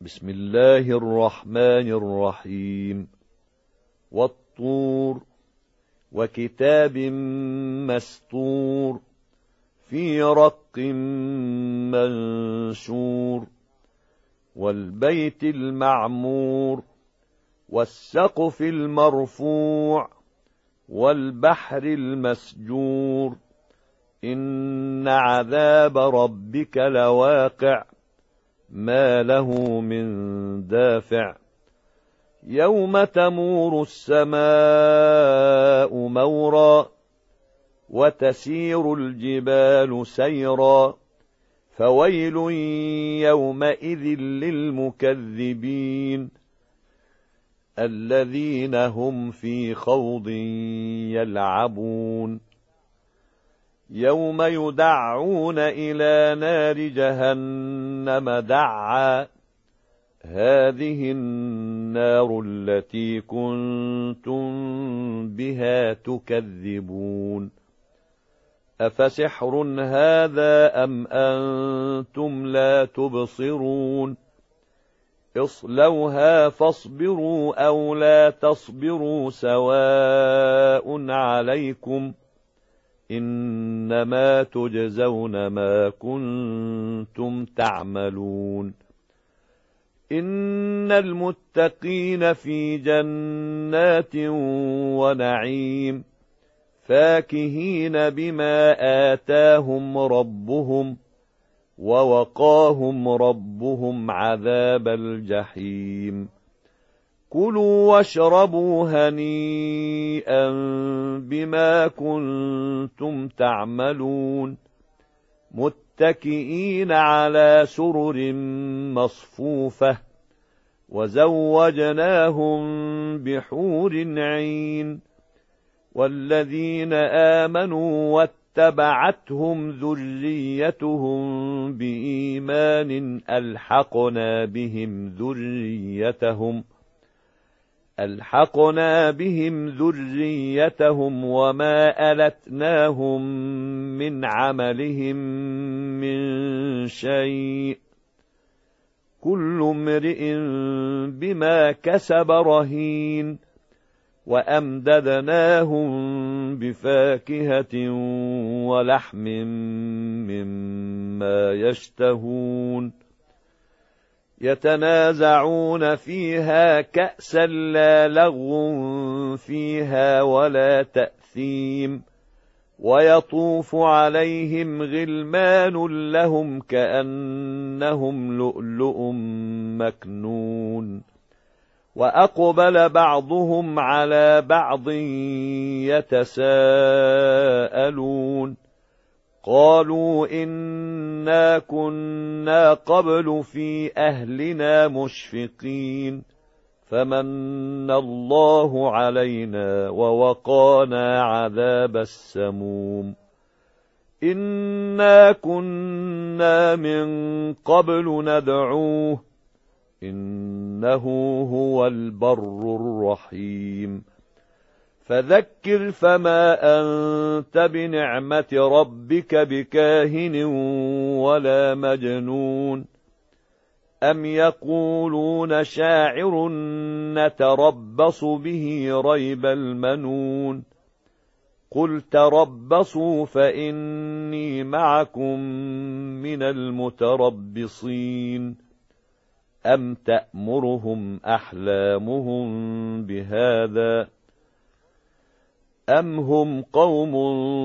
بسم الله الرحمن الرحيم. والطور وكتاب مسطور في رق منشور والبيت المعمور والسقف المرفوع والبحر المسجور إن عذاب ربك لواقع ما له من دافع يوم تمور السماء مورا وتسير الجبال سيرا فويل يومئذ للمكذبين الذين هم في خوض يلعبون يوم يدعون إلى نار جهنم دعا هذه النار التي كنتم بها تكذبون أفسحر هذا أم أنتم لا تبصرون اصلوها فاصبروا أو لا تصبروا سواء عليكم إنما تجزون ما كنتم تعملون إن المتقين في جنات ونعيم فاكهين بما آتاهم ربهم ووقاهم ربهم عذاب الجحيم كلوا واشربوا هنيئا بما كنتم تعملون متكئين على سرر مصفوفة وزوجناهم بحور عين والذين آمنوا واتبعتهم ذريتهم بإيمان ألحقنا بهم ذريتهم وما ألتناهم من عملهم من شيء كل امرئ بما كسب رهين وأمددناهم بفاكهة ولحم مما يشتهون يتنازعون فيها كأسا لا لغو فيها ولا تأثيم ويطوف عليهم غلمان لهم كأنهم لؤلؤ مكنون وأقبل بعضهم على بعض يتساءلون قالوا إنا كنا قبل في أهلنا مشفقين فمن الله علينا ووقانا عذاب السموم إنا كنا من قبل ندعوه إنه هو البر الرحيم فذكر فما أنت بنعمة ربك بكاهن ولا مجنون أم يقولون شاعر نتربص به ريب المنون قل تربصوا فإني معكم من المتربصين أم تأمرهم أحلامهم بهذا أم هم قوم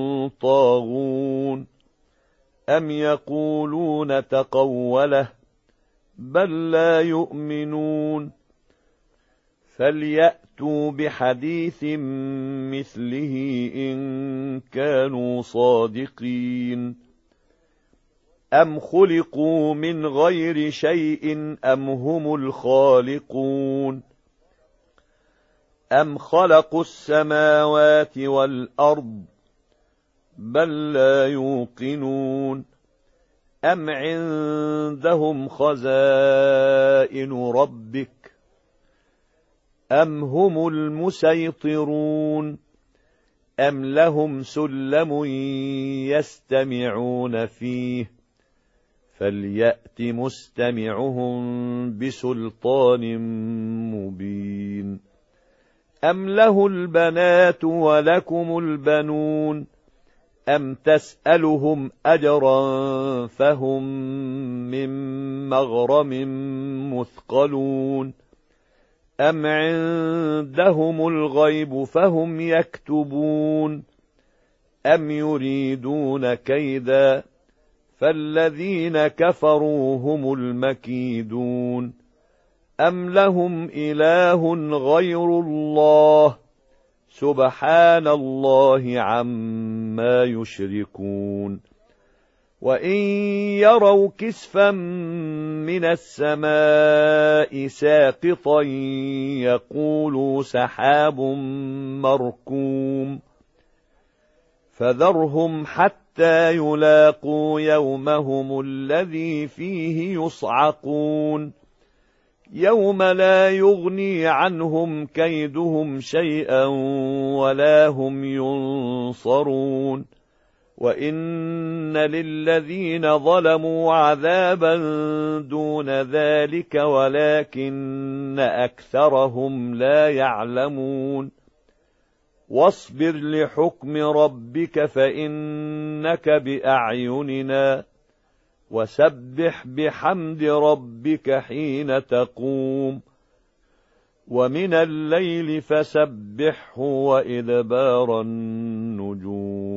طاغون أم يقولون تقوله بل لا يؤمنون فليأتوا بحديث مثله إن كانوا صادقين أم خلقوا من غير شيء أم هم الخالقون أم خلقوا السماوات والأرض بل لا يوقنون أم عندهم خزائن ربك أم هم المسيطرون أم لهم سلم يستمعون فيه فليأت مستمعهم بسلطان مبين. أم له البنات ولكم البنون أم تسألهم أجرا فهم من مغرم مثقلون أم عندهم الغيب فهم يكتبون أم يريدون كيدا فالذين كفروا هم المكيدون أم لهم إله غير الله سبحان الله عما يشركون. وإن يروا كسفا من السماء ساقطا يقولوا سحاب مركوم فذرهم حتى يلاقوا يومهم الذي فيه يصعقون يوم لا يغني عنهم كيدهم شيئا ولا هم ينصرون. وإن للذين ظلموا عذابا دون ذلك ولكن أكثرهم لا يعلمون. واصبر لحكم ربك فإنك بأعيننا وسبح بحمد ربك حين تقوم ومن الليل فسبحه وإدبار النجوم.